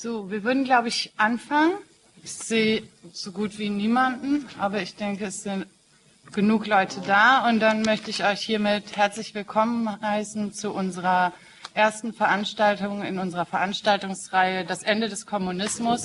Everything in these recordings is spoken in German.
So, wir würden, glaube ich, anfangen. Ich sehe so gut wie niemanden, aber ich denke, es sind genug Leute da. Und dann möchte ich euch hiermit herzlich willkommen heißen zu unserer ersten Veranstaltung in unserer Veranstaltungsreihe Das Ende des Kommunismus.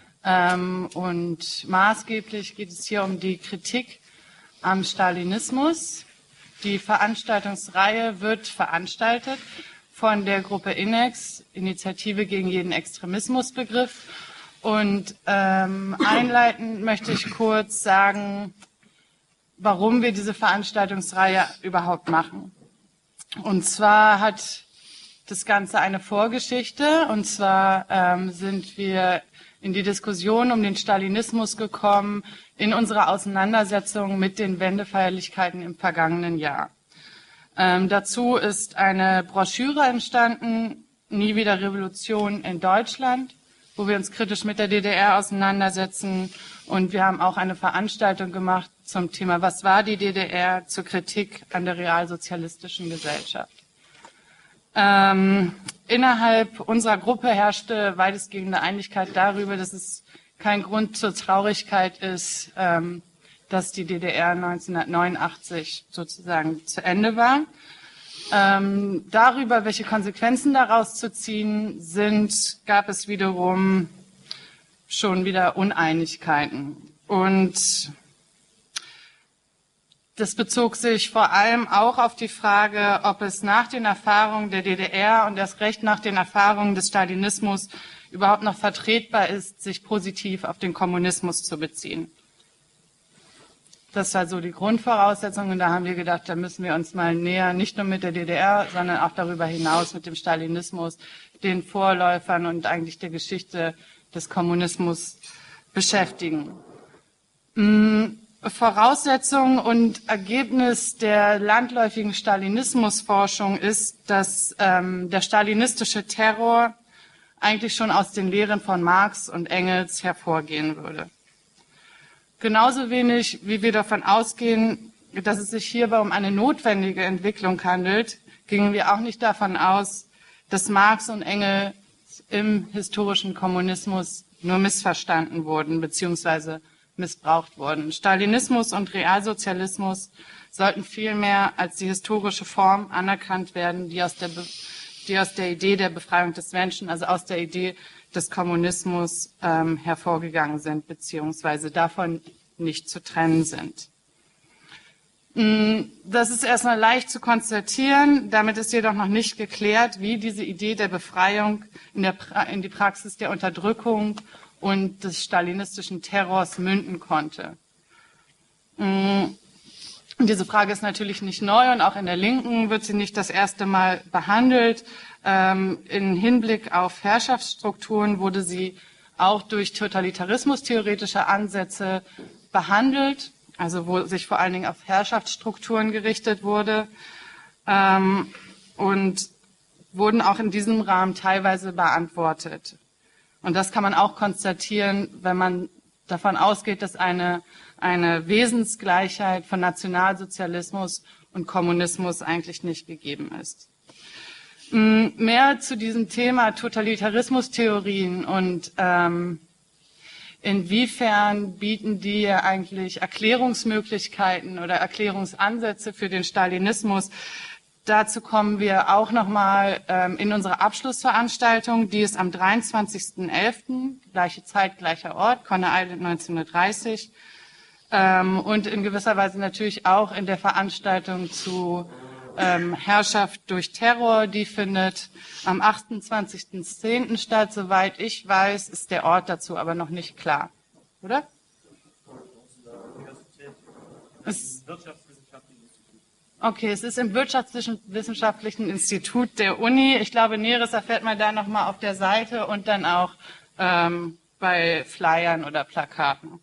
Und maßgeblich geht es hier um die Kritik am Stalinismus. Die Veranstaltungsreihe wird veranstaltet von der Gruppe INEX, Initiative gegen jeden Extremismusbegriff. Und einleitend möchte ich kurz sagen, warum wir diese Veranstaltungsreihe überhaupt machen. Und zwar hat das Ganze eine Vorgeschichte. Und zwar sind wir in die Diskussion um den Stalinismus gekommen in unserer Auseinandersetzung mit den Wendefeierlichkeiten im vergangenen Jahr. Dazu ist eine Broschüre entstanden, Nie wieder Revolution in Deutschland, wo wir uns kritisch mit der DDR auseinandersetzen. Und wir haben auch eine Veranstaltung gemacht zum Thema Was war die DDR? Zur Kritik an der realsozialistischen Gesellschaft. Innerhalb unserer Gruppe herrschte weitestgehende Einigkeit darüber, dass es kein Grund zur Traurigkeit ist, dass die DDR 1989 sozusagen zu Ende war. Darüber, welche Konsequenzen daraus zu ziehen sind, gab es wiederum schon wieder Uneinigkeiten. Und das bezog sich vor allem auch auf die Frage, ob es nach den Erfahrungen der DDR und erst recht nach den Erfahrungen des Stalinismus überhaupt noch vertretbar ist, sich positiv auf den Kommunismus zu beziehen. Das war so die Grundvoraussetzung und da haben wir gedacht, da müssen wir uns mal näher, nicht nur mit der DDR, sondern auch darüber hinaus mit dem Stalinismus, den Vorläufern und eigentlich der Geschichte des Kommunismus beschäftigen. Voraussetzung und Ergebnis der landläufigen Stalinismusforschung ist, dass der stalinistische Terror eigentlich schon aus den Lehren von Marx und Engels hervorgehen würde. Genauso wenig, wie wir davon ausgehen, dass es sich hierbei um eine notwendige Entwicklung handelt, gingen wir auch nicht davon aus, dass Marx und Engels im historischen Kommunismus nur missverstanden wurden bzw. missbraucht wurden. Stalinismus und Realsozialismus sollten vielmehr als die historische Form anerkannt werden, die aus der Idee der Befreiung des Menschen, also aus der Idee des Kommunismus hervorgegangen sind, beziehungsweise davon nicht zu trennen sind. Das ist erstmal leicht zu konstatieren, damit ist jedoch noch nicht geklärt, wie diese Idee der Befreiung in die Praxis der Unterdrückung und des stalinistischen Terrors münden konnte. Diese Frage ist natürlich nicht neu und auch in der Linken wird sie nicht das erste Mal behandelt. In Hinblick auf Herrschaftsstrukturen wurde sie auch durch totalitarismustheoretische Ansätze behandelt, also wo sich vor allen Dingen auf Herrschaftsstrukturen gerichtet wurde und wurden auch in diesem Rahmen teilweise beantwortet. Und das kann man auch konstatieren, wenn man davon ausgeht, dass eine Wesensgleichheit von Nationalsozialismus und Kommunismus eigentlich nicht gegeben ist. Mehr zu diesem Thema Totalitarismustheorien und inwiefern bieten die eigentlich Erklärungsmöglichkeiten oder Erklärungsansätze für den Stalinismus. Dazu kommen wir auch nochmal in unserer Abschlussveranstaltung, die ist am 23.11., gleiche Zeit, gleicher Ort, Conner Island 1930. Und in gewisser Weise natürlich auch in der Veranstaltung zu Herrschaft durch Terror, die findet am 28.10. statt. Soweit ich weiß, ist der Ort dazu aber noch nicht klar. Oder? Okay, es ist im Wirtschaftswissenschaftlichen Institut der Uni. Ich glaube, Näheres erfährt man da nochmal auf der Seite und dann auch bei Flyern oder Plakaten.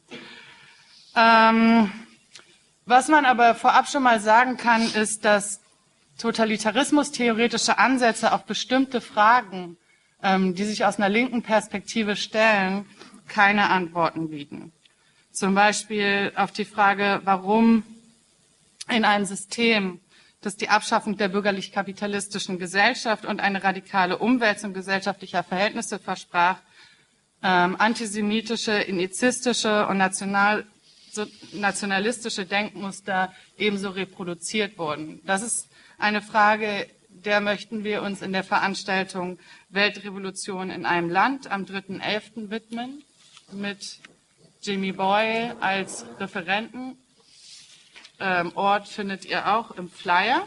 Was man aber vorab schon mal sagen kann, ist, dass totalitarismustheoretische Ansätze auf bestimmte Fragen, die sich aus einer linken Perspektive stellen, keine Antworten bieten. Zum Beispiel auf die Frage, warum in einem System, das die Abschaffung der bürgerlich-kapitalistischen Gesellschaft und eine radikale Umwälzung gesellschaftlicher Verhältnisse versprach, antisemitische, ethnizistische und nationalistische Denkmuster ebenso reproduziert wurden. Das ist eine Frage, der möchten wir uns in der Veranstaltung Weltrevolution in einem Land am 3.11. widmen, mit Jamie Boyle als Referenten. Ort findet ihr auch im Flyer.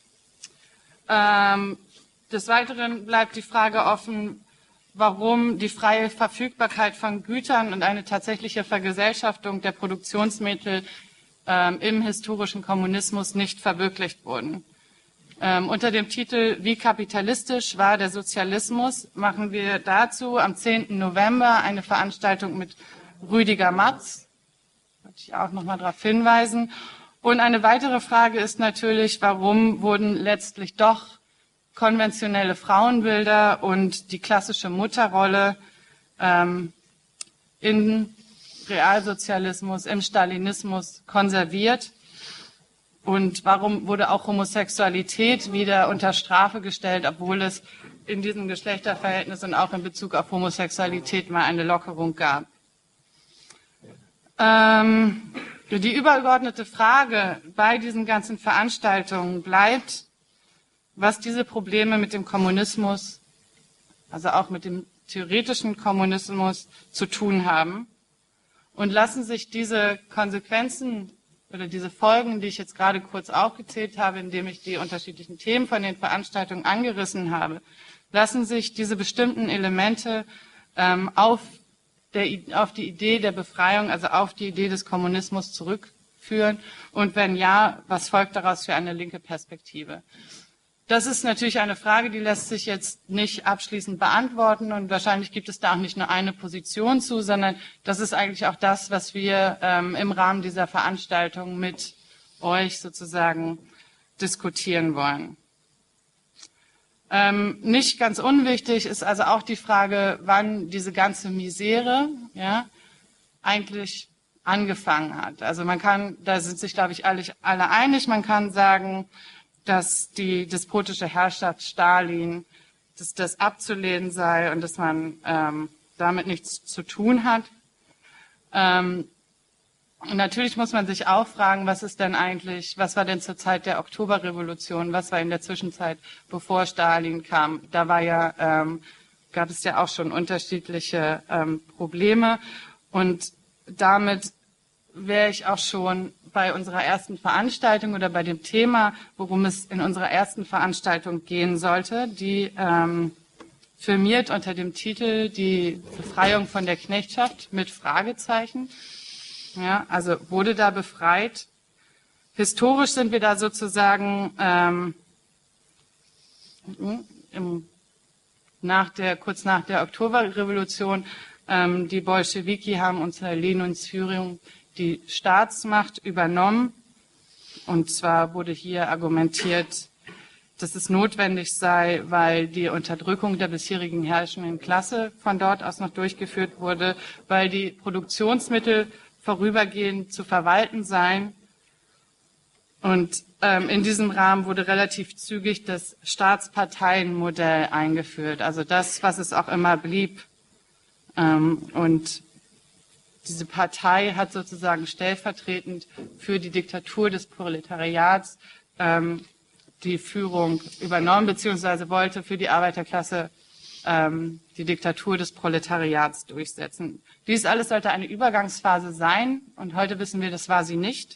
Des Weiteren bleibt die Frage offen, warum die freie Verfügbarkeit von Gütern und eine tatsächliche Vergesellschaftung der Produktionsmittel im historischen Kommunismus nicht verwirklicht wurden. Unter dem Titel Wie kapitalistisch war der Sozialismus machen wir dazu am 10. November eine Veranstaltung mit Rüdiger Matz. Wollte ich auch noch mal darauf hinweisen. Und eine weitere Frage ist natürlich, warum wurden letztlich doch konventionelle Frauenbilder und die klassische Mutterrolle im Realsozialismus, im Stalinismus konserviert? Und warum wurde auch Homosexualität wieder unter Strafe gestellt, obwohl es in diesem Geschlechterverhältnis und auch in Bezug auf Homosexualität mal eine Lockerung gab? Die übergeordnete Frage bei diesen ganzen Veranstaltungen bleibt, was diese Probleme mit dem Kommunismus, also auch mit dem theoretischen Kommunismus, zu tun haben. Und lassen sich diese Konsequenzen oder diese Folgen, die ich jetzt gerade kurz aufgezählt habe, indem ich die unterschiedlichen Themen von den Veranstaltungen angerissen habe, lassen sich diese bestimmten Elemente auf die Idee der Befreiung, also auf die Idee des Kommunismus zurückführen? Und wenn ja, was folgt daraus für eine linke Perspektive? Das ist natürlich eine Frage, die lässt sich jetzt nicht abschließend beantworten und wahrscheinlich gibt es da auch nicht nur eine Position zu, sondern das ist eigentlich auch das, was wir im Rahmen dieser Veranstaltung mit euch sozusagen diskutieren wollen. Nicht ganz unwichtig ist also auch die Frage, wann diese ganze Misere eigentlich angefangen hat. Also man kann, da sind sich glaube ich alle einig, man kann sagen, dass die despotische Herrschaft Stalin, dass das abzulehnen sei und dass man damit nichts zu tun hat. Und natürlich muss man sich auch fragen, was war denn zur Zeit der Oktoberrevolution, was war in der Zwischenzeit, bevor Stalin kam? Da gab es ja auch schon unterschiedliche Probleme und damit wäre ich auch schon bei unserer ersten Veranstaltung oder bei dem Thema, worum es in unserer ersten Veranstaltung gehen sollte, die firmiert unter dem Titel Die Befreiung von der Knechtschaft mit Fragezeichen. Ja, also wurde da befreit. Historisch sind wir da sozusagen kurz nach der Oktoberrevolution. Die Bolschewiki haben unter Lenins Führung die Staatsmacht übernommen. Und zwar wurde hier argumentiert, dass es notwendig sei, weil die Unterdrückung der bisherigen herrschenden Klasse von dort aus noch durchgeführt wurde, weil die Produktionsmittel vorübergehend zu verwalten seien. Und in diesem Rahmen wurde relativ zügig das Staatsparteienmodell eingeführt, also das, was es auch immer blieb. Und diese Partei hat sozusagen stellvertretend für die Diktatur des Proletariats die Führung übernommen, beziehungsweise wollte für die Arbeiterklasse die Diktatur des Proletariats durchsetzen. Dies alles sollte eine Übergangsphase sein und heute wissen wir, das war sie nicht.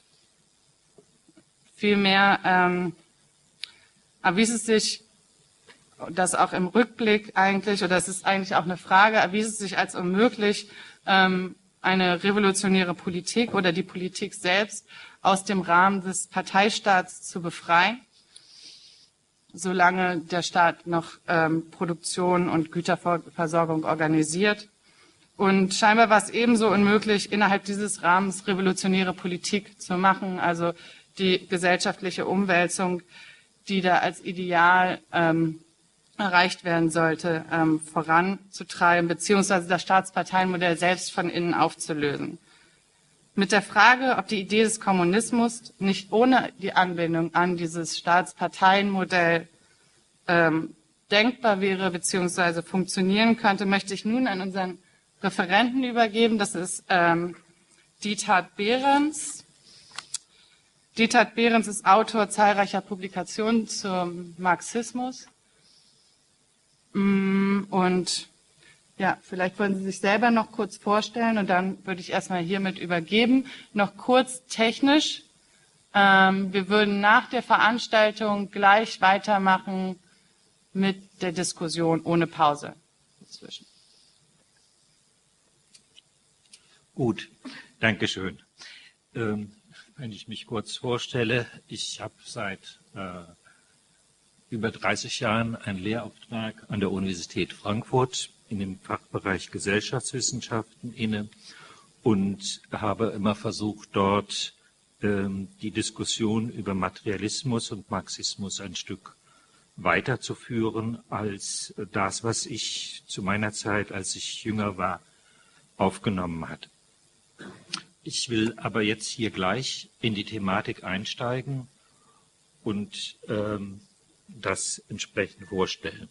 Vielmehr erwies es sich, das auch im Rückblick eigentlich, oder das ist eigentlich auch eine Frage, erwies es sich als unmöglich, eine revolutionäre Politik oder die Politik selbst aus dem Rahmen des Parteistaats zu befreien, solange der Staat noch Produktion und Güterversorgung organisiert. Und scheinbar war es ebenso unmöglich, innerhalb dieses Rahmens revolutionäre Politik zu machen, also die gesellschaftliche Umwälzung, die da als Ideal erreicht werden sollte, voranzutreiben, beziehungsweise das Staatsparteienmodell selbst von innen aufzulösen. Mit der Frage, ob die Idee des Kommunismus nicht ohne die Anbindung an dieses Staatsparteienmodell denkbar wäre, beziehungsweise funktionieren könnte, möchte ich nun an unseren Referenten übergeben. Das ist Diethard Behrens. Diethard Behrens ist Autor zahlreicher Publikationen zum Marxismus. Und ja, vielleicht wollen Sie sich selber noch kurz vorstellen und dann würde ich erstmal hiermit übergeben. Noch kurz technisch. Wir würden nach der Veranstaltung gleich weitermachen mit der Diskussion ohne Pause dazwischen. Gut, danke schön. Wenn ich mich kurz vorstelle, ich habe seit über 30 Jahren einen Lehrauftrag an der Universität Frankfurt in dem Fachbereich Gesellschaftswissenschaften inne und habe immer versucht, dort die Diskussion über Materialismus und Marxismus ein Stück weiterzuführen als das, was ich zu meiner Zeit, als ich jünger war, aufgenommen hatte. Ich will aber jetzt hier gleich in die Thematik einsteigen und das entsprechend vorstellen.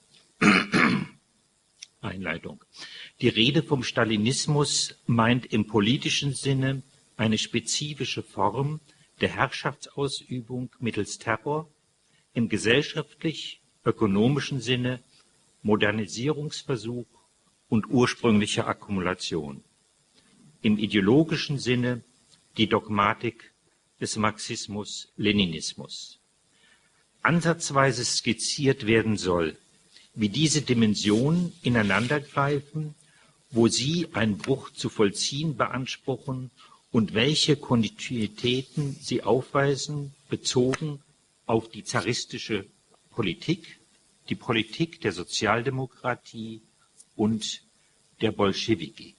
Einleitung. Die Rede vom Stalinismus meint im politischen Sinne eine spezifische Form der Herrschaftsausübung mittels Terror, im gesellschaftlich-ökonomischen Sinne Modernisierungsversuch und ursprüngliche Akkumulation. Im ideologischen Sinne die Dogmatik des Marxismus-Leninismus. Ansatzweise skizziert werden soll, wie diese Dimensionen ineinandergreifen, wo sie einen Bruch zu vollziehen beanspruchen und welche Kontinuitäten sie aufweisen, bezogen auf die zaristische Politik, die Politik der Sozialdemokratie und der Bolschewiki.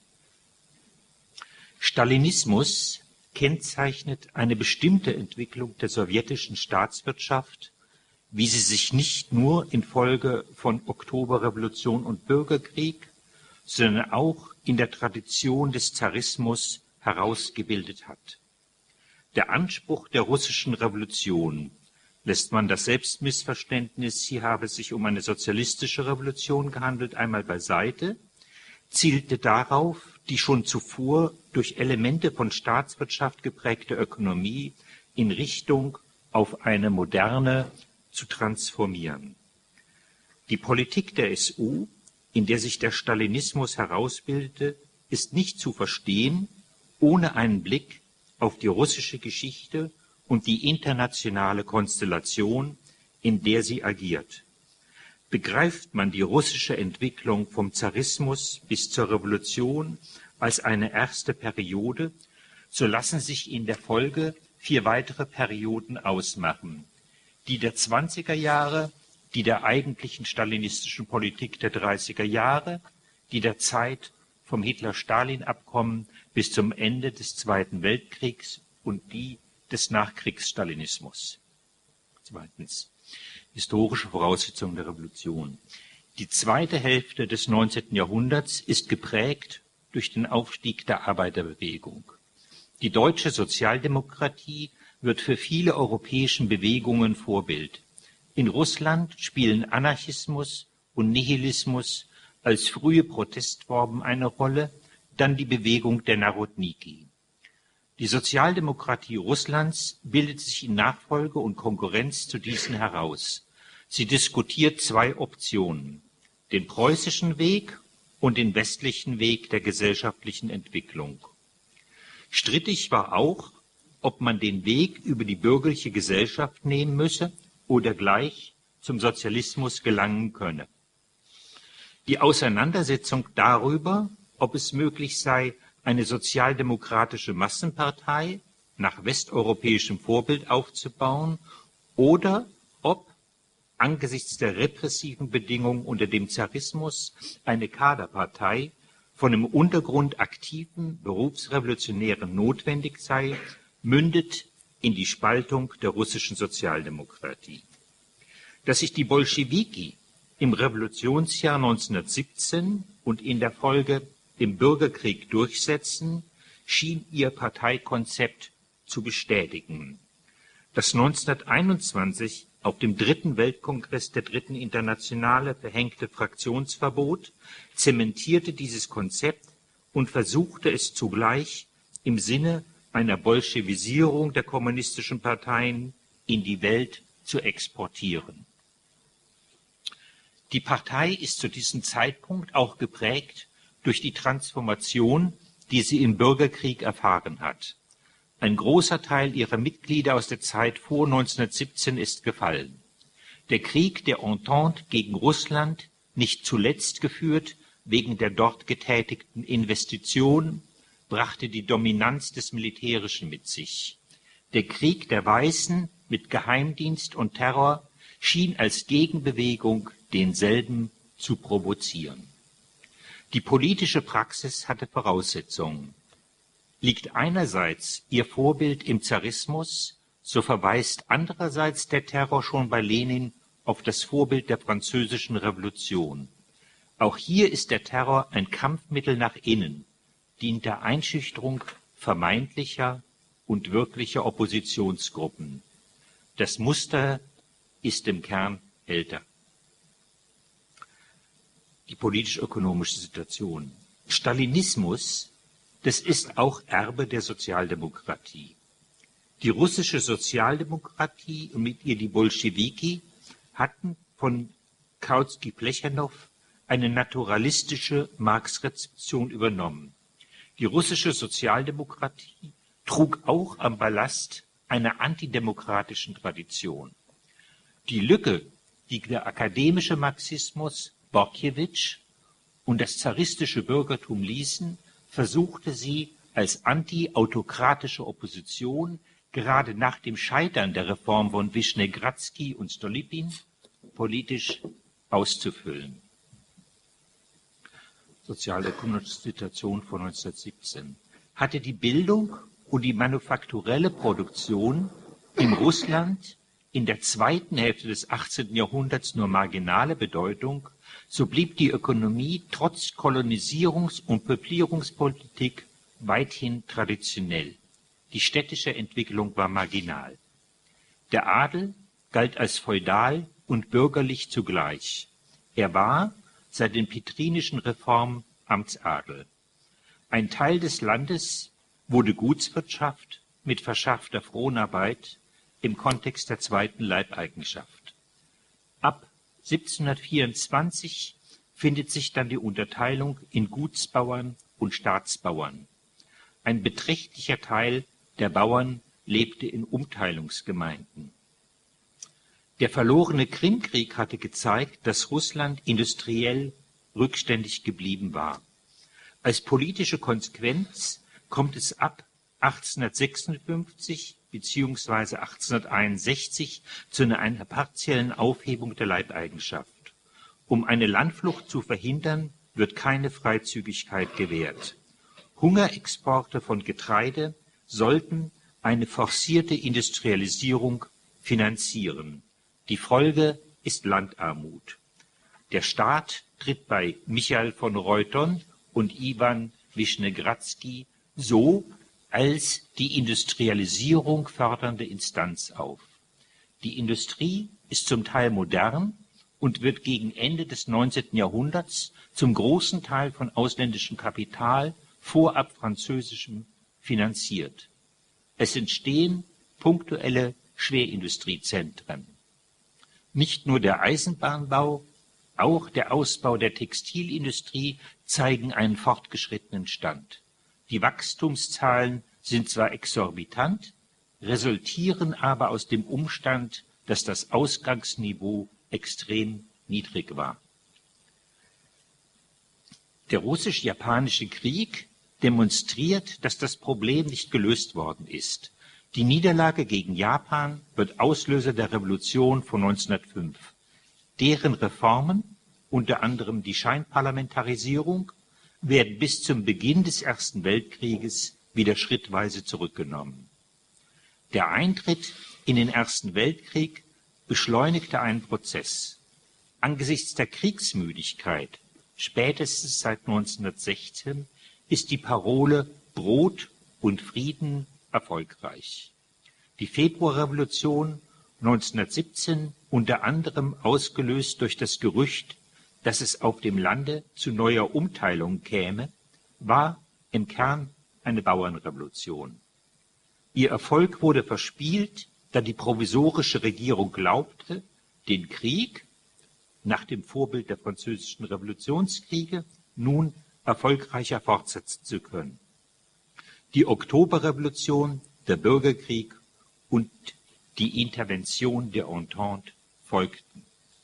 Stalinismus kennzeichnet eine bestimmte Entwicklung der sowjetischen Staatswirtschaft, wie sie sich nicht nur infolge von Oktoberrevolution und Bürgerkrieg, sondern auch in der Tradition des Zarismus herausgebildet hat. Der Anspruch der russischen Revolution, lässt man das Selbstmissverständnis, hier habe es sich um eine sozialistische Revolution gehandelt, einmal beiseite, zielte darauf, die schon zuvor durch Elemente von Staatswirtschaft geprägte Ökonomie in Richtung auf eine moderne zu transformieren. Die Politik der SU, in der sich der Stalinismus herausbildete, ist nicht zu verstehen, ohne einen Blick auf die russische Geschichte und die internationale Konstellation, in der sie agiert. Begreift man die russische Entwicklung vom Zarismus bis zur Revolution als eine erste Periode, so lassen sich in der Folge 4 weitere Perioden ausmachen. Die der 20er Jahre, die der eigentlichen stalinistischen Politik der 30er Jahre, die der Zeit vom Hitler-Stalin-Abkommen bis zum Ende des Zweiten Weltkriegs und die des Nachkriegsstalinismus. Zweitens, historische Voraussetzungen der Revolution. Die zweite Hälfte des 19. Jahrhunderts ist geprägt durch den Aufstieg der Arbeiterbewegung. Die deutsche Sozialdemokratie wird für viele europäische Bewegungen Vorbild. In Russland spielen Anarchismus und Nihilismus als frühe Protestformen eine Rolle, dann die Bewegung der Narodniki. Die Sozialdemokratie Russlands bildet sich in Nachfolge und Konkurrenz zu diesen heraus. Sie diskutiert 2 Optionen, den preußischen Weg und den westlichen Weg der gesellschaftlichen Entwicklung. Strittig war auch, ob man den Weg über die bürgerliche Gesellschaft nehmen müsse oder gleich zum Sozialismus gelangen könne. Die Auseinandersetzung darüber, ob es möglich sei, eine sozialdemokratische Massenpartei nach westeuropäischem Vorbild aufzubauen oder ob angesichts der repressiven Bedingungen unter dem Zarismus eine Kaderpartei von im Untergrund aktiven Berufsrevolutionären notwendig sei, mündet in die Spaltung der russischen Sozialdemokratie. Dass sich die Bolschewiki im Revolutionsjahr 1917 und in der Folge im Bürgerkrieg durchsetzen, schien ihr Parteikonzept zu bestätigen. Das 1921 auf dem 3. Weltkongress der Dritten Internationale verhängte Fraktionsverbot zementierte dieses Konzept und versuchte es zugleich im Sinne einer Bolschewisierung der kommunistischen Parteien in die Welt zu exportieren. Die Partei ist zu diesem Zeitpunkt auch geprägt durch die Transformation, die sie im Bürgerkrieg erfahren hat. Ein großer Teil ihrer Mitglieder aus der Zeit vor 1917 ist gefallen. Der Krieg der Entente gegen Russland, nicht zuletzt geführt wegen der dort getätigten Investitionen, brachte die Dominanz des Militärischen mit sich. Der Krieg der Weißen mit Geheimdienst und Terror schien als Gegenbewegung denselben zu provozieren. Die politische Praxis hatte Voraussetzungen. Liegt einerseits ihr Vorbild im Zarismus, so verweist andererseits der Terror schon bei Lenin auf das Vorbild der Französischen Revolution. Auch hier ist der Terror ein Kampfmittel nach innen, dient der Einschüchterung vermeintlicher und wirklicher Oppositionsgruppen. Das Muster ist im Kern älter. Die politisch-ökonomische Situation. Stalinismus, das ist auch Erbe der Sozialdemokratie. Die russische Sozialdemokratie und mit ihr die Bolschewiki hatten von Kautsky-Plechanow eine naturalistische Marx-Rezeption übernommen. Die russische Sozialdemokratie trug auch am Ballast einer antidemokratischen Tradition. Die Lücke, die der akademische Marxismus, Bortjewitsch und das zaristische Bürgertum ließen, versuchte sie als anti-autokratische Opposition gerade nach dem Scheitern der Reform von Wischnegradsky und Stolypin politisch auszufüllen. Sozialökonomische Situation vor 1917. Hatte die Bildung und die manufakturelle Produktion in Russland in der zweiten Hälfte des 18. Jahrhunderts nur marginale Bedeutung, so blieb die Ökonomie trotz Kolonisierungs- und Peuplierungspolitik weithin traditionell. Die städtische Entwicklung war marginal. Der Adel galt als feudal und bürgerlich zugleich. Er war seit den petrinischen Reformen Amtsadel. Ein Teil des Landes wurde Gutswirtschaft mit verschärfter Fronarbeit im Kontext der zweiten Leibeigenschaft. Ab 1724 findet sich dann die Unterteilung in Gutsbauern und Staatsbauern. Ein beträchtlicher Teil der Bauern lebte in Umteilungsgemeinden. Der verlorene Krimkrieg hatte gezeigt, dass Russland industriell rückständig geblieben war. Als politische Konsequenz kommt es ab 1856 bzw. 1861 zu einer partiellen Aufhebung der Leibeigenschaft. Um eine Landflucht zu verhindern, wird keine Freizügigkeit gewährt. Hungerexporte von Getreide sollten eine forcierte Industrialisierung finanzieren. Die Folge ist Landarmut. Der Staat tritt bei Michail von Reuton und Iwan Wischnegradsky so als die Industrialisierung fördernde Instanz auf. Die Industrie ist zum Teil modern und wird gegen Ende des 19. Jahrhunderts zum großen Teil von ausländischem Kapital, vorab französischem, finanziert. Es entstehen punktuelle Schwerindustriezentren. Nicht nur der Eisenbahnbau, auch der Ausbau der Textilindustrie zeigen einen fortgeschrittenen Stand. Die Wachstumszahlen sind zwar exorbitant, resultieren aber aus dem Umstand, dass das Ausgangsniveau extrem niedrig war. Der russisch-japanische Krieg demonstriert, dass das Problem nicht gelöst worden ist. Die Niederlage gegen Japan wird Auslöser der Revolution von 1905. Deren Reformen, unter anderem die Scheinparlamentarisierung, werden bis zum Beginn des Ersten Weltkrieges wieder schrittweise zurückgenommen. Der Eintritt in den Ersten Weltkrieg beschleunigte einen Prozess. Angesichts der Kriegsmüdigkeit, spätestens seit 1916, ist die Parole Brot und Frieden erfolgreich. Die Februarrevolution 1917, unter anderem ausgelöst durch das Gerücht, dass es auf dem Lande zu neuer Umteilung käme, war im Kern eine Bauernrevolution. Ihr Erfolg wurde verspielt, da die provisorische Regierung glaubte, den Krieg, nach dem Vorbild der französischen Revolutionskriege, nun erfolgreicher fortsetzen zu können. Die Oktoberrevolution, der Bürgerkrieg und die Intervention der Entente folgten.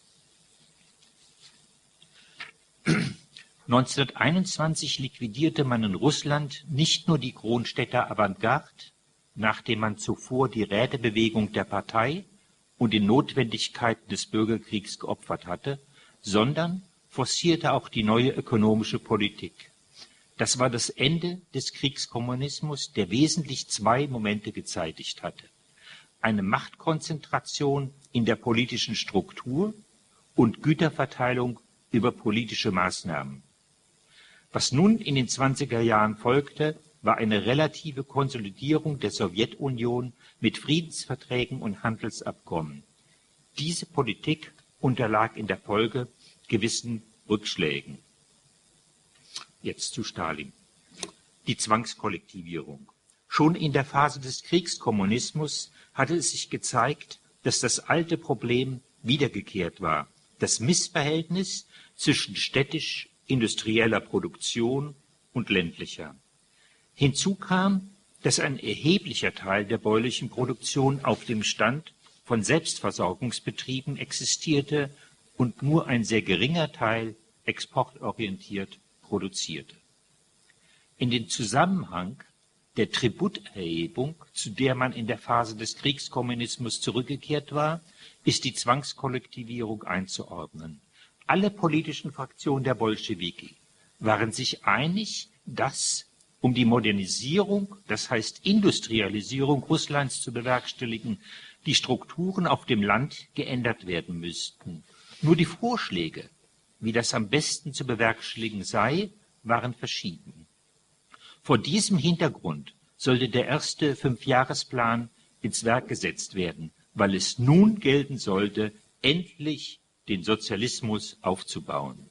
1921 liquidierte man in Russland nicht nur die Kronstädter Avantgarde, nachdem man zuvor die Rätebewegung der Partei und die Notwendigkeiten des Bürgerkriegs geopfert hatte, sondern forcierte auch die neue ökonomische Politik. Das war das Ende des Kriegskommunismus, der wesentlich zwei Momente gezeitigt hatte: eine Machtkonzentration in der politischen Struktur und Güterverteilung über politische Maßnahmen. Was nun in den 20er Jahren folgte, war eine relative Konsolidierung der Sowjetunion mit Friedensverträgen und Handelsabkommen. Diese Politik unterlag in der Folge gewissen Rückschlägen. Jetzt zu Stalin. Die Zwangskollektivierung. Schon in der Phase des Kriegskommunismus hatte es sich gezeigt, dass das alte Problem wiedergekehrt war: das Missverhältnis zwischen städtisch-industrieller Produktion und ländlicher. Hinzu kam, dass ein erheblicher Teil der bäuerlichen Produktion auf dem Stand von Selbstversorgungsbetrieben existierte und nur ein sehr geringer Teil exportorientiert produzierte. In den Zusammenhang der Tributerhebung, zu der man in der Phase des Kriegskommunismus zurückgekehrt war, ist die Zwangskollektivierung einzuordnen. Alle politischen Fraktionen der Bolschewiki waren sich einig, dass, um die Modernisierung, das heißt Industrialisierung Russlands zu bewerkstelligen, die Strukturen auf dem Land geändert werden müssten. Nur die Vorschläge, wie das am besten zu bewerkstelligen sei, waren verschieden. Vor diesem Hintergrund sollte der erste Fünfjahresplan ins Werk gesetzt werden, weil es nun gelten sollte, endlich den Sozialismus aufzubauen.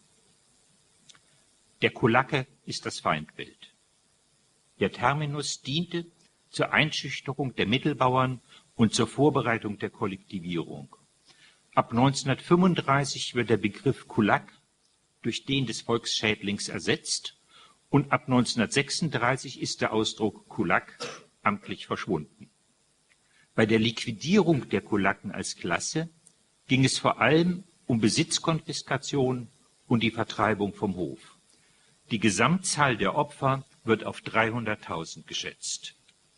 Der Kulake ist das Feindbild. Der Terminus diente zur Einschüchterung der Mittelbauern und zur Vorbereitung der Kollektivierung. Ab 1935 wird der Begriff Kulak durch den des Volksschädlings ersetzt und ab 1936 ist der Ausdruck Kulak amtlich verschwunden. Bei der Liquidierung der Kulaken als Klasse ging es vor allem um Besitzkonfiskation und die Vertreibung vom Hof. Die Gesamtzahl der Opfer wird auf 300.000 geschätzt.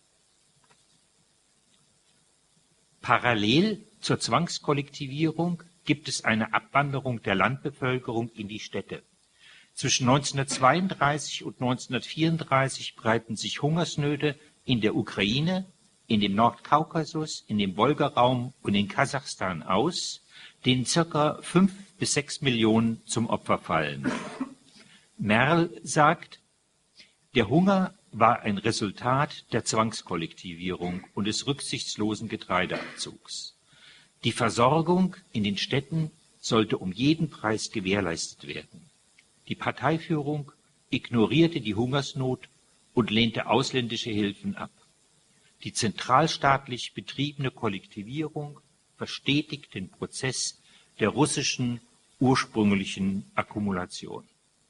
Parallel zur Zwangskollektivierung gibt es eine Abwanderung der Landbevölkerung in die Städte. Zwischen 1932 und 1934 breiten sich Hungersnöte in der Ukraine, in dem Nordkaukasus, in dem Wolgaraum und in Kasachstan aus, denen ca. 5 bis 6 Millionen zum Opfer fallen. Merl sagt, der Hunger war ein Resultat der Zwangskollektivierung und des rücksichtslosen Getreideabzugs. Die Versorgung in den Städten sollte um jeden Preis gewährleistet werden. Die Parteiführung ignorierte die Hungersnot und lehnte ausländische Hilfen ab. Die zentralstaatlich betriebene Kollektivierung verstetigt den Prozess der russischen ursprünglichen Akkumulation.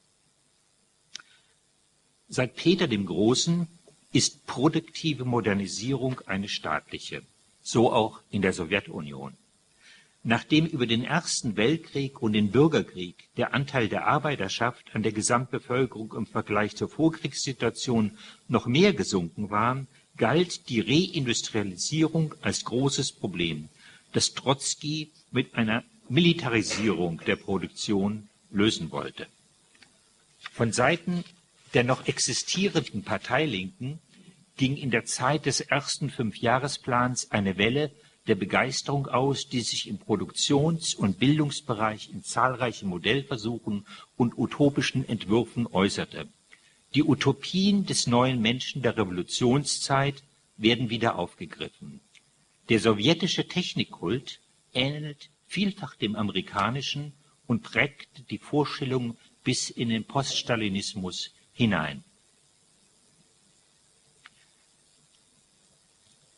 Seit Peter dem Großen ist produktive Modernisierung eine staatliche, so auch in der Sowjetunion. Nachdem über den Ersten Weltkrieg und den Bürgerkrieg der Anteil der Arbeiterschaft an der Gesamtbevölkerung im Vergleich zur Vorkriegssituation noch mehr gesunken war, galt die Reindustrialisierung als großes Problem, das Trotzki mit einer Militarisierung der Produktion lösen wollte. Von Seiten der noch existierenden Parteilinken ging in der Zeit des ersten Fünfjahresplans eine Welle der Begeisterung aus, die sich im Produktions- und Bildungsbereich in zahlreichen Modellversuchen und utopischen Entwürfen äußerte. Die Utopien des neuen Menschen der Revolutionszeit werden wieder aufgegriffen. Der sowjetische Technikkult ähnelt vielfach dem amerikanischen und prägte die Vorstellung bis in den Poststalinismus hinein.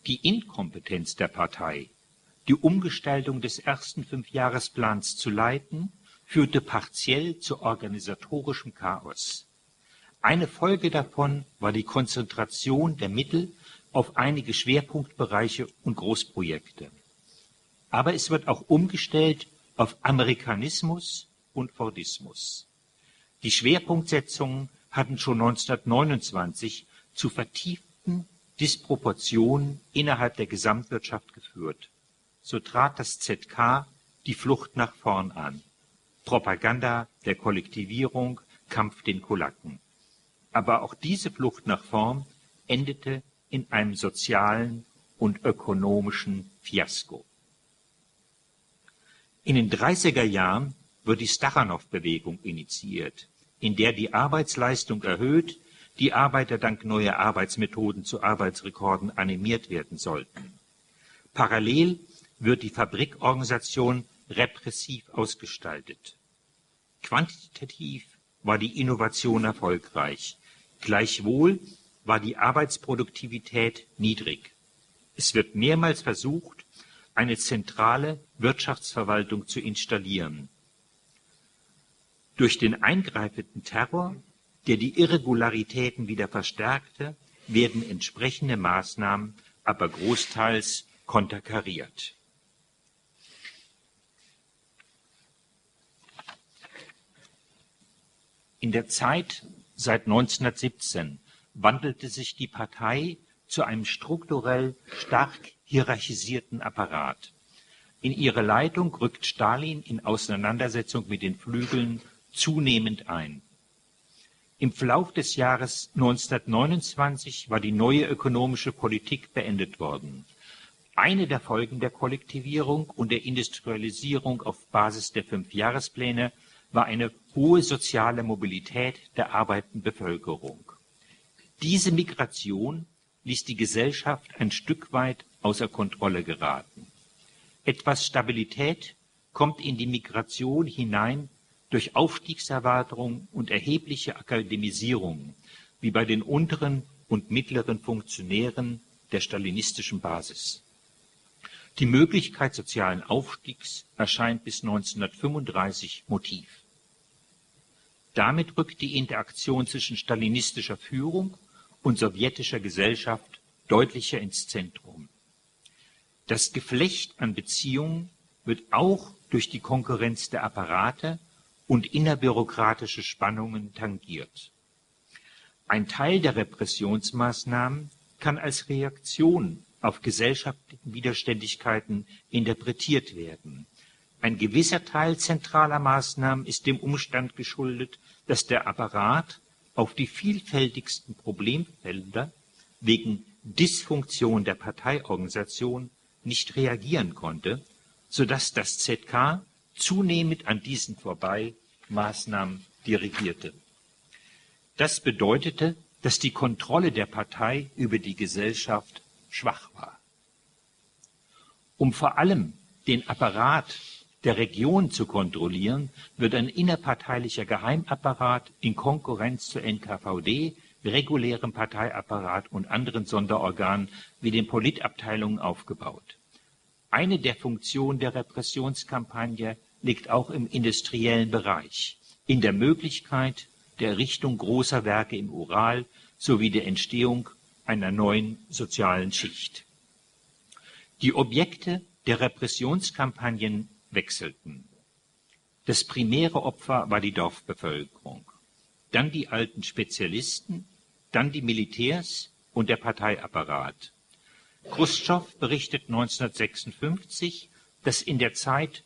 Die Inkompetenz der Partei, die Umgestaltung des ersten Fünfjahresplans zu leiten, führte partiell zu organisatorischem Chaos. Eine Folge davon war die Konzentration der Mittel auf einige Schwerpunktbereiche und Großprojekte. Aber es wird auch umgestellt auf Amerikanismus und Fordismus. Die Schwerpunktsetzungen hatten schon 1929 zu vertieften Disproportionen innerhalb der Gesamtwirtschaft geführt. So trat das ZK die Flucht nach vorn an. Propaganda der Kollektivierung, Kampf den Kulaken. Aber auch diese Flucht nach vorn endete in einem sozialen und ökonomischen Fiasko. In den 30er Jahren wird die Stachanow-Bewegung initiiert, in der die Arbeitsleistung erhöht, die Arbeiter dank neuer Arbeitsmethoden zu Arbeitsrekorden animiert werden sollten. Parallel wird die Fabrikorganisation repressiv ausgestaltet. Quantitativ war die Innovation erfolgreich. Gleichwohl war die Arbeitsproduktivität niedrig. Es wird mehrmals versucht, eine zentrale Wirtschaftsverwaltung zu installieren. Durch den eingreifenden Terror, der die Irregularitäten wieder verstärkte, werden entsprechende Maßnahmen aber großteils konterkariert. In der Zeit seit 1917 wandelte sich die Partei zu einem strukturell stark hierarchisierten Apparat. In ihre Leitung rückt Stalin in Auseinandersetzung mit den Flügeln zunehmend ein. Im Verlauf des Jahres 1929 war die neue ökonomische Politik beendet worden. Eine der Folgen der Kollektivierung und der Industrialisierung auf Basis der Fünfjahrespläne war eine hohe soziale Mobilität der arbeitenden Bevölkerung. Diese Migration ließ die Gesellschaft ein Stück weit außer Kontrolle geraten. Etwas Stabilität kommt in die Migration hinein durch Aufstiegserwartung und erhebliche Akademisierung, wie bei den unteren und mittleren Funktionären der stalinistischen Basis. Die Möglichkeit sozialen Aufstiegs erscheint bis 1935 Motiv. Damit rückt die Interaktion zwischen stalinistischer Führung und sowjetischer Gesellschaft deutlicher ins Zentrum. Das Geflecht an Beziehungen wird auch durch die Konkurrenz der Apparate und innerbürokratische Spannungen tangiert. Ein Teil der Repressionsmaßnahmen kann als Reaktion auf gesellschaftliche Widerständigkeiten interpretiert werden. Ein gewisser Teil zentraler Maßnahmen ist dem Umstand geschuldet, dass der Apparat auf die vielfältigsten Problemfelder wegen Dysfunktion der Parteiorganisation nicht reagieren konnte, sodass das ZK zunehmend an diesen vorbei Maßnahmen dirigierte. Das bedeutete, dass die Kontrolle der Partei über die Gesellschaft schwach war. Um vor allem den Apparat der Region zu kontrollieren, wird ein innerparteilicher Geheimapparat in Konkurrenz zur NKVD, regulärem Parteiapparat und anderen Sonderorganen wie den Politabteilungen aufgebaut. Eine der Funktionen der Repressionskampagne liegt auch im industriellen Bereich, in der Möglichkeit der Errichtung großer Werke im Ural sowie der Entstehung einer neuen sozialen Schicht. Die Objekte der Repressionskampagnen wechselten. Das primäre Opfer war die Dorfbevölkerung, dann die alten Spezialisten, dann die Militärs und der Parteiapparat. Chruschtschow berichtet 1956, dass in der Zeit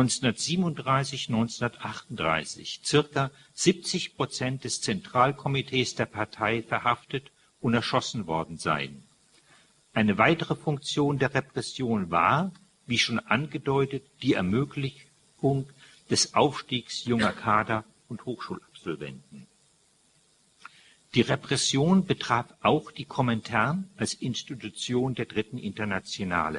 1937–1938 circa 70% des Zentralkomitees der Partei verhaftet und erschossen worden seien. Eine weitere Funktion der Repression war, wie schon angedeutet, die Ermöglichung des Aufstiegs junger Kader und Hochschulabsolventen. Die Repression betraf auch die Komintern als Institution der Dritten Internationale.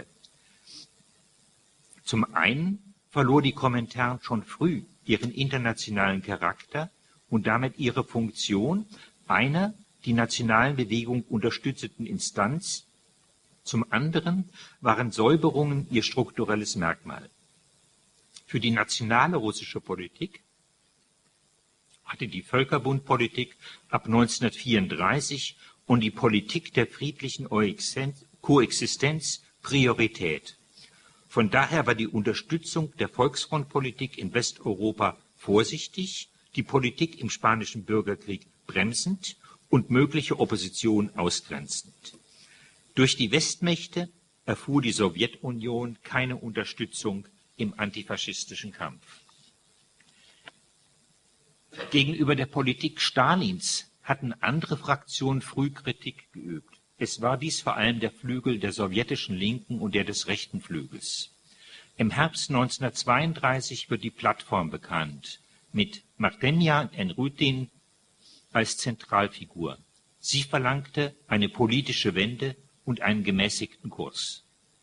Zum einen verlor die Komintern schon früh ihren internationalen Charakter und damit ihre Funktion einer die nationalen Bewegungen unterstützenden Instanz Zum anderen waren Säuberungen ihr strukturelles Merkmal. Für die nationale russische Politik hatte die Völkerbundpolitik ab 1934 und die Politik der friedlichen Koexistenz Priorität. Von daher war die Unterstützung der Volksfrontpolitik in Westeuropa vorsichtig, die Politik im Spanischen Bürgerkrieg bremsend und mögliche Opposition ausgrenzend. Durch die Westmächte erfuhr die Sowjetunion keine Unterstützung im antifaschistischen Kampf. Gegenüber der Politik Stalins hatten andere Fraktionen früh Kritik geübt. Es war dies vor allem der Flügel der sowjetischen Linken und der des rechten Flügels. Im Herbst 1932 wird die Plattform bekannt, mit Martenjan Enrutin als Zentralfigur. Sie verlangte eine politische Wende und einen gemäßigten Kurs.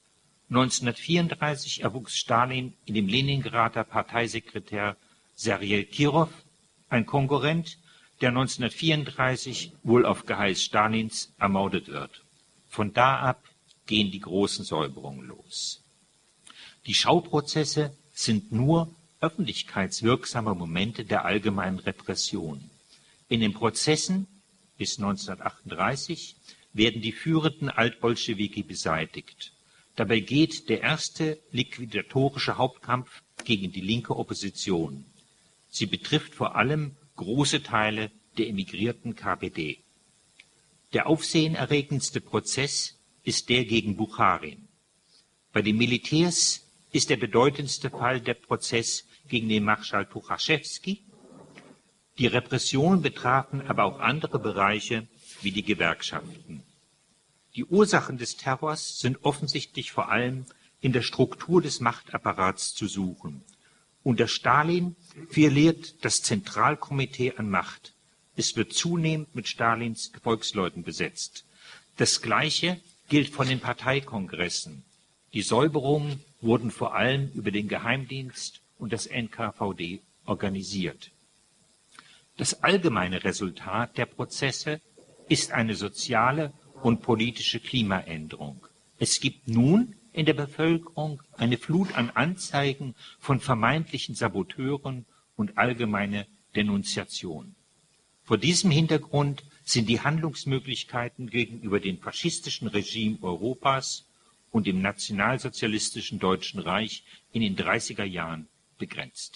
1934 erwuchs Stalin in dem Leningrader Parteisekretär Sergei Kirov, ein Konkurrent, der 1934 wohl auf Geheiß Stalins ermordet wird. Von da ab gehen die großen Säuberungen los. Die Schauprozesse sind nur öffentlichkeitswirksame Momente der allgemeinen Repression. In den Prozessen bis 1938 werden die führenden Altbolschewiki beseitigt. Dabei geht der erste liquidatorische Hauptkampf gegen die linke Opposition. Sie betrifft vor allem große Teile der emigrierten KPD. Der aufsehenerregendste Prozess ist der gegen Bucharin. Bei den Militärs ist der bedeutendste Fall der Prozess gegen den Marschall Tuchaschewski. Die Repressionen betrafen aber auch andere Bereiche wie die Gewerkschaften. Die Ursachen des Terrors sind offensichtlich vor allem in der Struktur des Machtapparats zu suchen. Unter Stalin verliert das Zentralkomitee an Macht. Es wird zunehmend mit Stalins Gefolgsleuten besetzt. Das Gleiche gilt von den Parteikongressen. Die Säuberungen wurden vor allem über den Geheimdienst und das NKVD organisiert. Das allgemeine Resultat der Prozesse ist eine soziale und politische Klimaänderung. Es gibt nun in der Bevölkerung eine Flut an Anzeigen von vermeintlichen Saboteuren und allgemeine Denunziation. Vor diesem Hintergrund sind die Handlungsmöglichkeiten gegenüber dem faschistischen Regime Europas und dem nationalsozialistischen Deutschen Reich in den 30er Jahren begrenzt.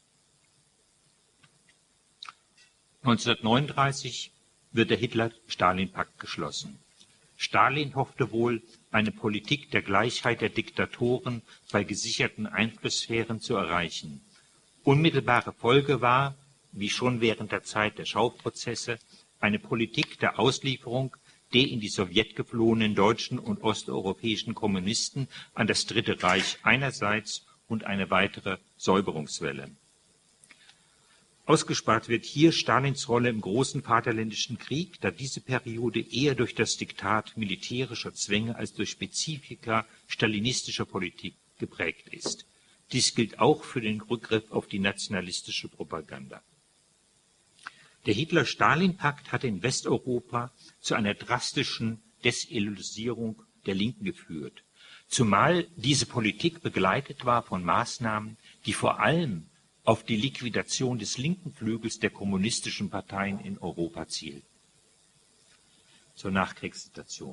1939 wird der Hitler-Stalin-Pakt geschlossen. Stalin hoffte wohl, eine Politik der Gleichheit der Diktatoren bei gesicherten Einflusssphären zu erreichen. Unmittelbare Folge war, wie schon während der Zeit der Schauprozesse, eine Politik der Auslieferung der in die Sowjet geflohenen deutschen und osteuropäischen Kommunisten an das Dritte Reich einerseits und eine weitere Säuberungswelle. Ausgespart wird hier Stalins Rolle im großen Vaterländischen Krieg, da diese Periode eher durch das Diktat militärischer Zwänge als durch Spezifika stalinistischer Politik geprägt ist. Dies gilt auch für den Rückgriff auf die nationalistische Propaganda. Der Hitler-Stalin-Pakt hatte in Westeuropa zu einer drastischen Desillusionierung der Linken geführt, zumal diese Politik begleitet war von Maßnahmen, die vor allem auf die Liquidation des linken Flügels der kommunistischen Parteien in Europa zielten. Zur Nachkriegssituation.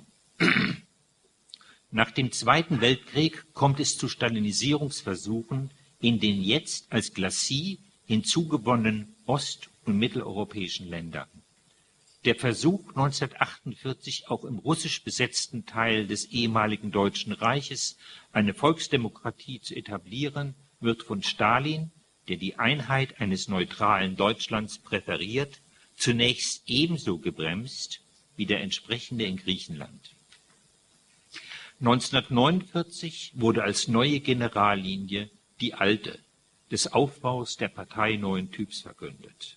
Nach dem Zweiten Weltkrieg kommt es zu Stalinisierungsversuchen in den jetzt als Glacis hinzugewonnenen ost- und mitteleuropäischen Ländern. Der Versuch 1948 auch im russisch besetzten Teil des ehemaligen Deutschen Reiches eine Volksdemokratie zu etablieren, wird von Stalin, der die Einheit eines neutralen Deutschlands präferiert, zunächst ebenso gebremst wie der entsprechende in Griechenland. 1949 wurde als neue Generallinie die alte des Aufbaus der Partei neuen Typs verkündet.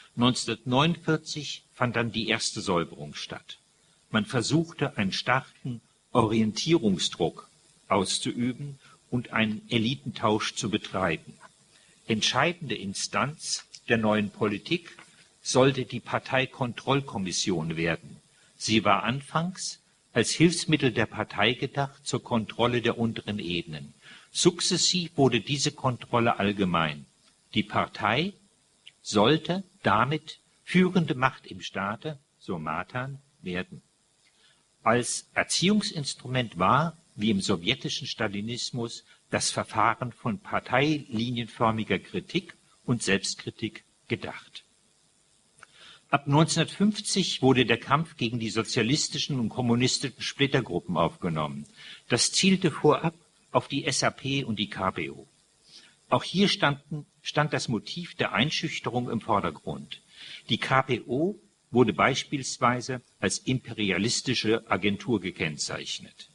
1949 fand dann die erste Säuberung statt. Man versuchte, einen starken Orientierungsdruck auszuüben und einen Elitentausch zu betreiben. Entscheidende Instanz der neuen Politik sollte die Parteikontrollkommission werden. Sie war anfangs als Hilfsmittel der Partei gedacht zur Kontrolle der unteren Ebenen. Sukzessiv wurde diese Kontrolle allgemein. Die Partei sollte damit führende Macht im Staate, so Matan, werden. Als Erziehungsinstrument war, wie im sowjetischen Stalinismus, das Verfahren von parteilinienförmiger Kritik und Selbstkritik gedacht. Ab 1950 wurde der Kampf gegen die sozialistischen und kommunistischen Splittergruppen aufgenommen. Das zielte vorab auf die SAP und die KPO. Auch hier stand das Motiv der Einschüchterung im Vordergrund. Die KPO wurde beispielsweise als imperialistische Agentur gekennzeichnet.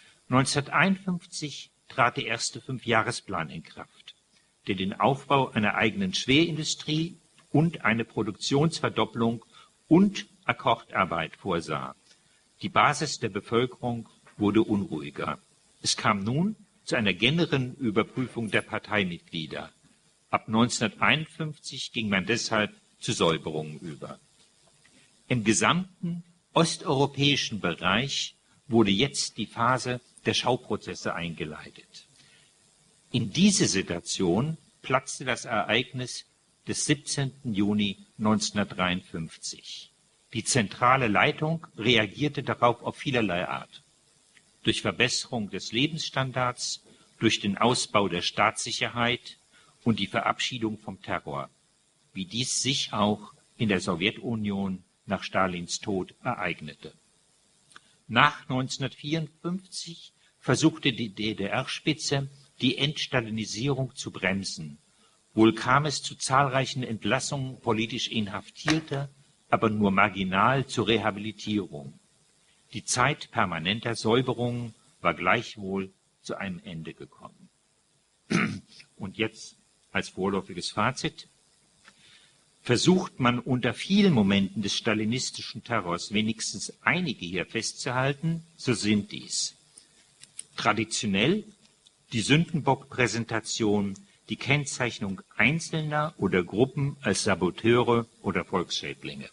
1951 trat der erste Fünfjahresplan in Kraft, der den Aufbau einer eigenen Schwerindustrie und eine Produktionsverdopplung und Akkordarbeit vorsah. Die Basis der Bevölkerung wurde unruhiger. Es kam nun zu einer generellen Überprüfung der Parteimitglieder. Ab 1951 ging man deshalb zu Säuberungen über. Im gesamten osteuropäischen Bereich wurde jetzt die Phase der Schauprozesse eingeleitet. In diese Situation platzte das Ereignis des 17. Juni 1953. Die zentrale Leitung reagierte darauf auf vielerlei Art. Durch Verbesserung des Lebensstandards, durch den Ausbau der Staatssicherheit und die Verabschiedung vom Terror, wie dies sich auch in der Sowjetunion nach Stalins Tod ereignete. Nach 1954 versuchte die DDR-Spitze, die Entstalinisierung zu bremsen. Wohl kam es zu zahlreichen Entlassungen politisch Inhaftierter, aber nur marginal zur Rehabilitierung. Die Zeit permanenter Säuberungen war gleichwohl zu einem Ende gekommen. Und jetzt als vorläufiges Fazit: Versucht man unter vielen Momenten des stalinistischen Terrors wenigstens einige hier festzuhalten, so sind dies traditionell die Sündenbock-Präsentation, die Kennzeichnung Einzelner oder Gruppen als Saboteure oder Volksschädlinge.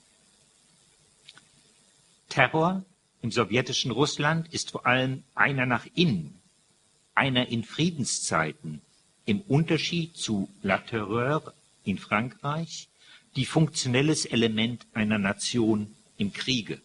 Terror im sowjetischen Russland ist vor allem einer nach innen, einer in Friedenszeiten, im Unterschied zu La Terreur in Frankreich, die funktionelles Element einer Nation im Kriege.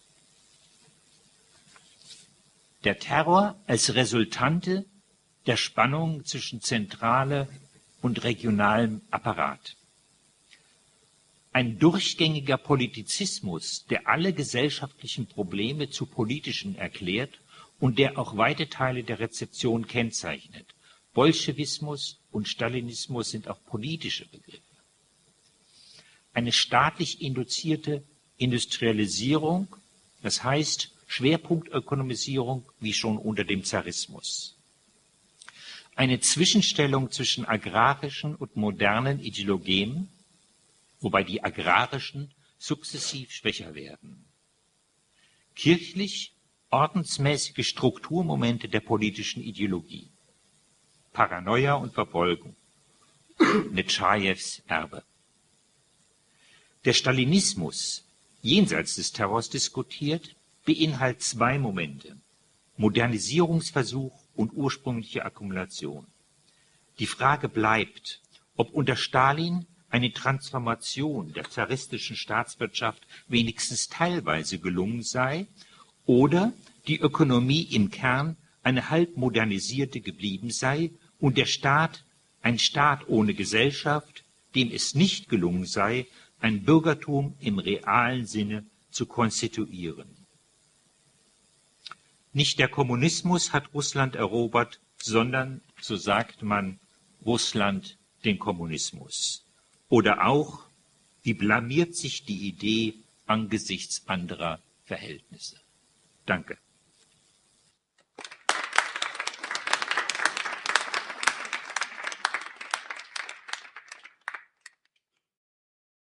Der Terror als Resultante der Spannung zwischen zentrale und regionalem Apparat. Ein durchgängiger Politizismus, der alle gesellschaftlichen Probleme zu politischen erklärt und der auch weite Teile der Rezeption kennzeichnet. Bolschewismus und Stalinismus sind auch politische Begriffe. Eine staatlich induzierte Industrialisierung, das heißt Schwerpunktökonomisierung wie schon unter dem Zarismus. Eine Zwischenstellung zwischen agrarischen und modernen Ideologien, wobei die agrarischen sukzessiv schwächer werden. Kirchlich ordensmäßige Strukturmomente der politischen Ideologie. Paranoia und Verfolgung. Netschajews Erbe. Der Stalinismus, jenseits des Terrors diskutiert, beinhaltet zwei Momente: Modernisierungsversuch und ursprüngliche Akkumulation. Die Frage bleibt, ob unter Stalin eine Transformation der zaristischen Staatswirtschaft wenigstens teilweise gelungen sei oder die Ökonomie im Kern eine halb modernisierte geblieben sei und der Staat ein Staat ohne Gesellschaft, dem es nicht gelungen sei, ein Bürgertum im realen Sinne zu konstituieren. Nicht der Kommunismus hat Russland erobert, sondern, so sagt man, Russland den Kommunismus. Oder auch, wie blamiert sich die Idee angesichts anderer Verhältnisse? Danke.